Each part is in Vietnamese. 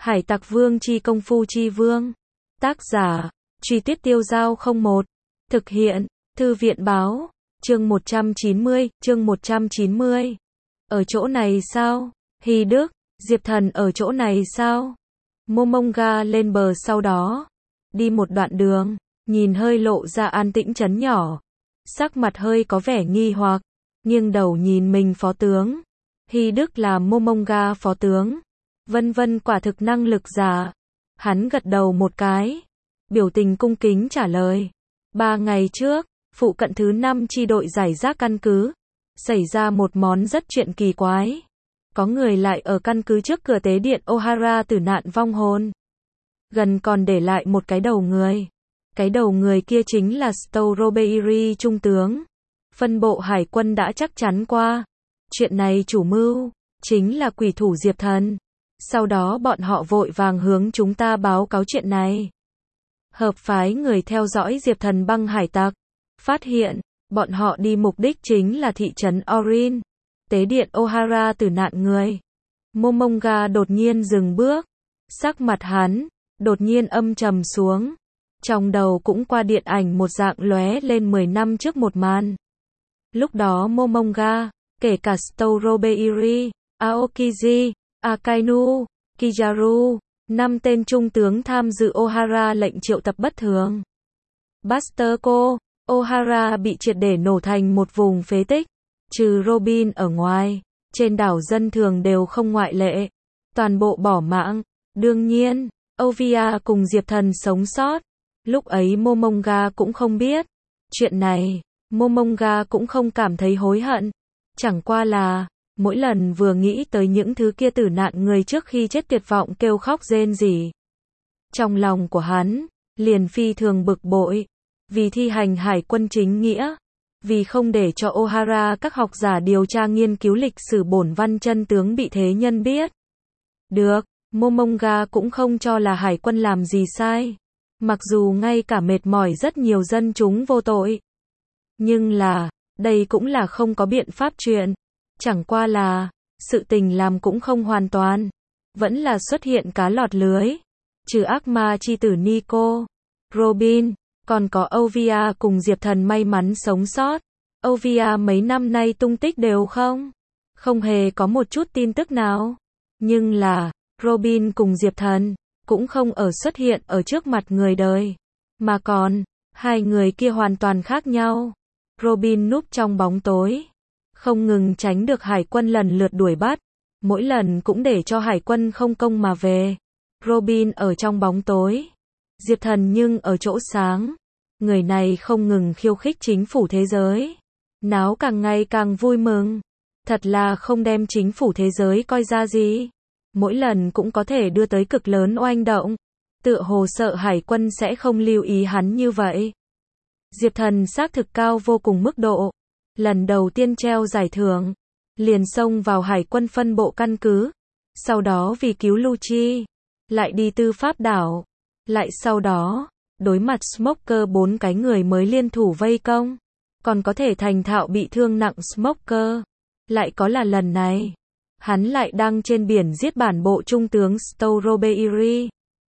Hải Tặc Vương chi công phu chi vương. Tác giả, Truy Tuyết Tiêu Dao 01. Thực hiện, Thư viện báo, chương 190. Ở chỗ này sao? Hy Đức, Diệp Thần ở chỗ này sao? Momonga lên bờ sau đó. Đi một đoạn đường, nhìn hơi lộ ra an tĩnh trấn nhỏ. Sắc mặt hơi có vẻ nghi hoặc, nghiêng đầu nhìn mình phó tướng. Hy Đức là Momonga phó tướng. Vân vân quả thực năng lực giả. Hắn gật đầu một cái. Biểu tình cung kính trả lời. 3 ngày trước, phụ cận thứ 5 chi đội giải rác căn cứ. Xảy ra một món rất chuyện kỳ quái. Có người lại ở căn cứ trước cửa tế điện O'Hara tử nạn vong hồn. Gần còn để lại một cái đầu người. Cái đầu người kia chính là Stowrobeiri trung tướng. Phân bộ hải quân đã chắc chắn qua. Chuyện này chủ mưu chính là quỷ thủ Diệp Thần. Sau đó bọn họ vội vàng hướng chúng ta báo cáo chuyện này. Hợp phái người theo dõi Diệp Thần băng hải tặc. Phát hiện, bọn họ đi mục đích chính là thị trấn Orin. Tế điện O'Hara tử nạn người. Momonga đột nhiên dừng bước. Sắc mặt hắn đột nhiên âm trầm xuống. Trong đầu cũng qua điện ảnh một dạng lóe lên 10 năm trước một màn. Lúc đó Momonga, kể cả Stowrobeiri, Aokiji, Akainu, Kizaru, 5 tên trung tướng tham dự O'Hara lệnh triệu tập bất thường. Busterco, O'Hara bị triệt để nổ thành một vùng phế tích. Trừ Robin ở ngoài, trên đảo dân thường đều không ngoại lệ. Toàn bộ bỏ mạng. Đương nhiên, Ovia cùng Diệp Thần sống sót. Lúc ấy Momonga cũng không biết. Chuyện này, Momonga cũng không cảm thấy hối hận. Chẳng qua là, mỗi lần vừa nghĩ tới những thứ kia tử nạn người trước khi chết tuyệt vọng kêu khóc rên rỉ. Trong lòng của hắn, liền phi thường bực bội. Vì thi hành hải quân chính nghĩa. Vì không để cho O'Hara các học giả điều tra nghiên cứu lịch sử bổn văn chân tướng bị thế nhân biết. Được, Momonga cũng không cho là hải quân làm gì sai. Mặc dù ngay cả mệt mỏi rất nhiều dân chúng vô tội. Nhưng là, đây cũng là không có biện pháp chuyện. Chẳng qua là, sự tình làm cũng không hoàn toàn. Vẫn là xuất hiện cá lọt lưới. Trừ ác ma chi tử Nico, Robin, còn có Ovia cùng Diệp Thần may mắn sống sót. Ovia mấy năm nay tung tích đều không hề có một chút tin tức nào. Nhưng là, Robin cùng Diệp Thần cũng không ở xuất hiện ở trước mặt người đời. Mà còn, hai người kia hoàn toàn khác nhau. Robin núp trong bóng tối. Không ngừng tránh được hải quân lần lượt đuổi bắt. Mỗi lần cũng để cho hải quân không công mà về. Robin ở trong bóng tối. Diệp Thần nhưng ở chỗ sáng. Người này không ngừng khiêu khích chính phủ thế giới. Náo càng ngày càng vui mừng. Thật là không đem chính phủ thế giới coi ra gì. Mỗi lần cũng có thể đưa tới cực lớn oanh động. Tựa hồ sợ hải quân sẽ không lưu ý hắn như vậy. Diệp Thần xác thực cao vô cùng mức độ. Lần đầu tiên treo giải thưởng. Liền xông vào hải quân phân bộ căn cứ. Sau đó vì cứu Lucci. Lại đi tư pháp đảo. Lại sau đó, đối mặt Smoker 4 cái người mới liên thủ vây công. Còn có thể thành thạo bị thương nặng Smoker. Lại có là lần này. Hắn lại đang trên biển giết bản bộ trung tướng Stowrobeiri.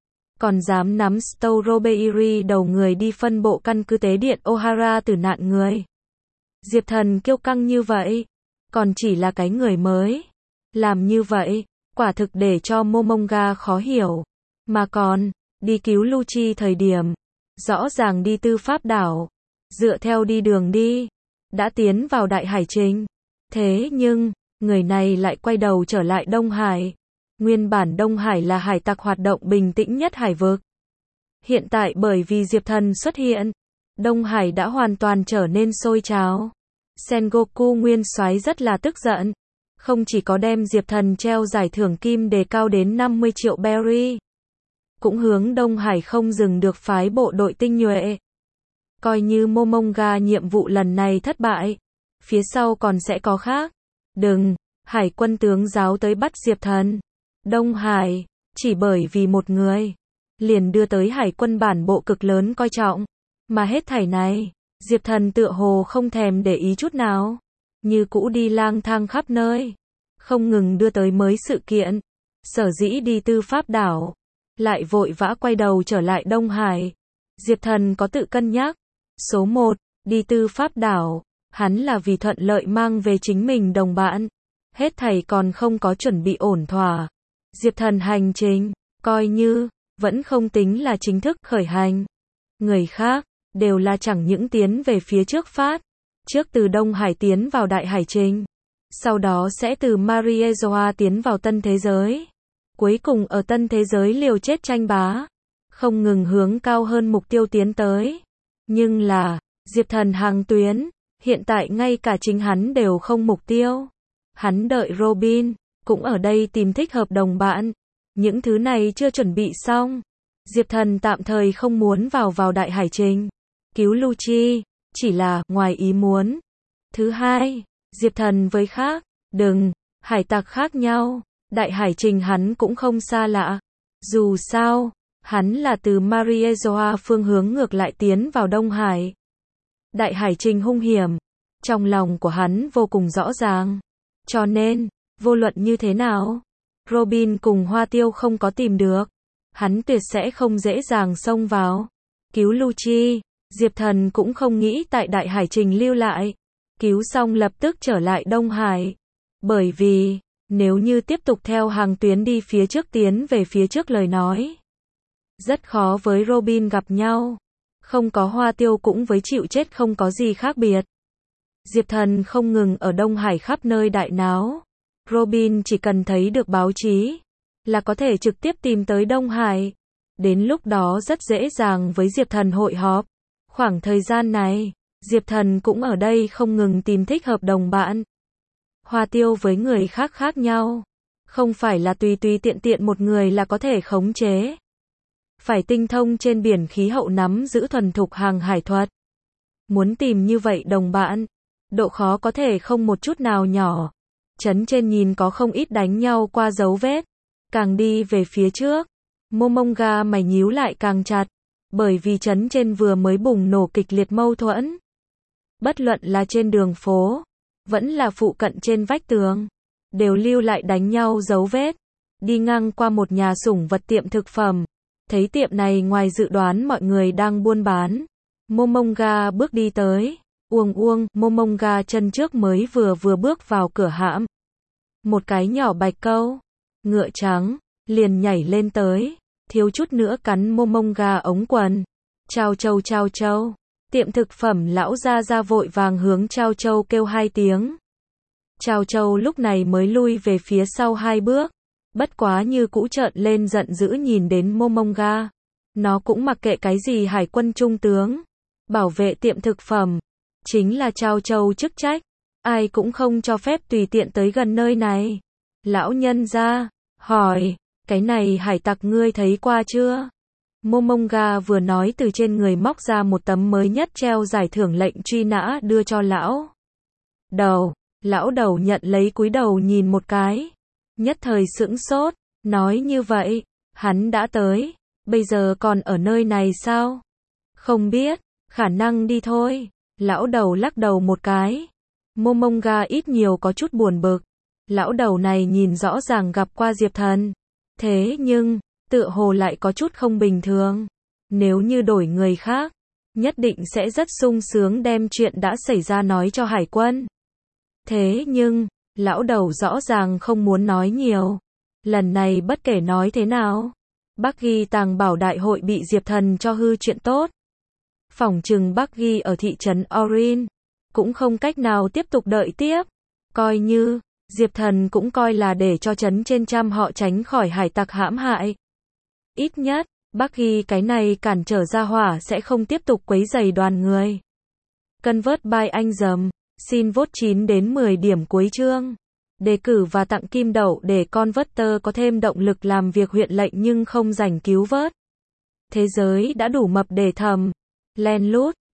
Còn dám nắm Stowrobeiri đầu người đi phân bộ căn cứ tế điện O'Hara tử nạn người. Diệp Thần kiêu căng như vậy. Còn chỉ là cái người mới. Làm như vậy, quả thực để cho Momonga khó hiểu. Mà còn, đi cứu Lucci thời điểm. Rõ ràng đi tư pháp đảo. Dựa theo đi đường đi. Đã tiến vào đại hải trình. Thế nhưng, người này lại quay đầu trở lại Đông Hải. Nguyên bản Đông Hải là hải tặc hoạt động bình tĩnh nhất hải vực. Hiện tại bởi vì Diệp Thần xuất hiện, Đông Hải đã hoàn toàn trở nên sôi trào. Sengoku nguyên soái rất là tức giận. Không chỉ có đem Diệp Thần treo giải thưởng kim đề cao đến 50 triệu berry. Cũng hướng Đông Hải không dừng được phái bộ đội tinh nhuệ. Coi như Momonga nhiệm vụ lần này thất bại. Phía sau còn sẽ có khác. Đừng, hải quân tướng giáo tới bắt Diệp Thần. Đông Hải, chỉ bởi vì một người. Liền đưa tới hải quân bản bộ cực lớn coi trọng. Mà hết thảy này, Diệp Thần tựa hồ không thèm để ý chút nào. Như cũ đi lang thang khắp nơi. Không ngừng đưa tới mới sự kiện. Sở dĩ đi Tư Pháp đảo, lại vội vã quay đầu trở lại Đông Hải. Diệp Thần có tự cân nhắc. Số 1, đi Tư Pháp đảo, hắn là vì thuận lợi mang về chính mình đồng bạn. Hết thảy còn không có chuẩn bị ổn thỏa. Diệp Thần hành trình, coi như, vẫn không tính là chính thức khởi hành. Người khác, đều là chẳng những tiến về phía trước phát. Trước từ Đông Hải tiến vào Đại Hải Trình. Sau đó sẽ từ Mariejoa tiến vào Tân Thế Giới. Cuối cùng ở Tân Thế Giới liều chết tranh bá. Không ngừng hướng cao hơn mục tiêu tiến tới. Nhưng là, Diệp Thần hàng tuyến, hiện tại ngay cả chính hắn đều không mục tiêu. Hắn đợi Robin, cũng ở đây tìm thích hợp đồng bạn. Những thứ này chưa chuẩn bị xong. Diệp Thần tạm thời không muốn vào Đại Hải Trình. Cứu Lucci, chỉ là ngoài ý muốn. Thứ hai, Diệp Thần với khác, hải tặc khác nhau. Đại Hải Trình hắn cũng không xa lạ. Dù sao, hắn là từ Mariejoa phương hướng ngược lại tiến vào Đông Hải. Đại Hải Trình hung hiểm. Trong lòng của hắn vô cùng rõ ràng. Cho nên, vô luận như thế nào, Robin cùng Hoa Tiêu không có tìm được, hắn tuyệt sẽ không dễ dàng xông vào. Cứu Lucci, Diệp Thần cũng không nghĩ tại Đại Hải Trình lưu lại. Cứu xong lập tức trở lại Đông Hải. Bởi vì, nếu như tiếp tục theo hàng tuyến đi phía trước tiến về phía trước lời nói, rất khó với Robin gặp nhau. Không có Hoa Tiêu cũng với chịu chết không có gì khác biệt. Diệp Thần không ngừng ở Đông Hải khắp nơi đại náo. Robin chỉ cần thấy được báo chí, là có thể trực tiếp tìm tới Đông Hải. Đến lúc đó rất dễ dàng với Diệp Thần hội họp. Khoảng thời gian này, Diệp Thần cũng ở đây không ngừng tìm thích hợp đồng bạn. Hoa Tiêu với người khác khác nhau. Không phải là tùy tiện một người là có thể khống chế. Phải tinh thông trên biển khí hậu nắm giữ thuần thục hàng hải thuật. Muốn tìm như vậy đồng bạn, độ khó có thể không một chút nào nhỏ. Trấn trên nhìn có không ít đánh nhau qua dấu vết. Càng đi về phía trước, Momonga mày nhíu lại càng chặt. Bởi vì trấn trên vừa mới bùng nổ kịch liệt mâu thuẫn. Bất luận là trên đường phố, vẫn là phụ cận trên vách tường, đều lưu lại đánh nhau dấu vết. Đi ngang qua một nhà sủng vật tiệm thực phẩm, thấy tiệm này ngoài dự đoán mọi người đang buôn bán. Momonga bước đi tới. Uông, Momonga chân trước mới vừa bước vào cửa hãm. Một cái nhỏ bạch câu, ngựa trắng, liền nhảy lên tới, thiếu chút nữa cắn Momonga ống quần. Chao châu. Tiệm thực phẩm lão ra vội vàng hướng Chao châu kêu 2 tiếng. Chao châu lúc này mới lui về phía sau 2 bước. Bất quá như cũ trợn lên giận dữ nhìn đến Momonga. Nó cũng mặc kệ cái gì hải quân trung tướng. Bảo vệ tiệm thực phẩm. Chính là Chao châu chức trách. Ai cũng không cho phép tùy tiện tới gần nơi này. Lão nhân ra, hỏi, cái này hải tặc ngươi thấy qua chưa? Momonga vừa nói từ trên người móc ra một tấm mới nhất treo giải thưởng lệnh truy nã đưa cho lão đầu. Lão đầu nhận lấy cúi đầu nhìn một cái. Nhất thời sững sốt, nói như vậy, hắn đã tới, bây giờ còn ở nơi này sao? Không biết, khả năng đi thôi. Lão đầu lắc đầu một cái. Momonga ít nhiều có chút buồn bực. Lão đầu này nhìn rõ ràng gặp qua Diệp Thần. Thế nhưng, tựa hồ lại có chút không bình thường. Nếu như đổi người khác, nhất định sẽ rất sung sướng đem chuyện đã xảy ra nói cho hải quân. Thế nhưng, lão đầu rõ ràng không muốn nói nhiều. Lần này bất kể nói thế nào, Bắc Ghi tàng bảo đại hội bị Diệp Thần cho hư chuyện tốt. Phỏng chừng Bắc Ghi ở thị trấn Orin, cũng không cách nào tiếp tục đợi tiếp. Coi như, Diệp Thần cũng coi là để cho trấn trên trăm họ tránh khỏi hải tặc hãm hại. Ít nhất, Bắc Ghi cái này cản trở ra hỏa sẽ không tiếp tục quấy rầy đoàn người. Convert by anh dầm, xin vote 9 đến 10 điểm cuối chương. Đề cử và tặng kim đậu để Converter có thêm động lực làm việc huyện lệnh nhưng không rảnh cứu vớt. Thế giới đã đủ mập để thầm. Len lút.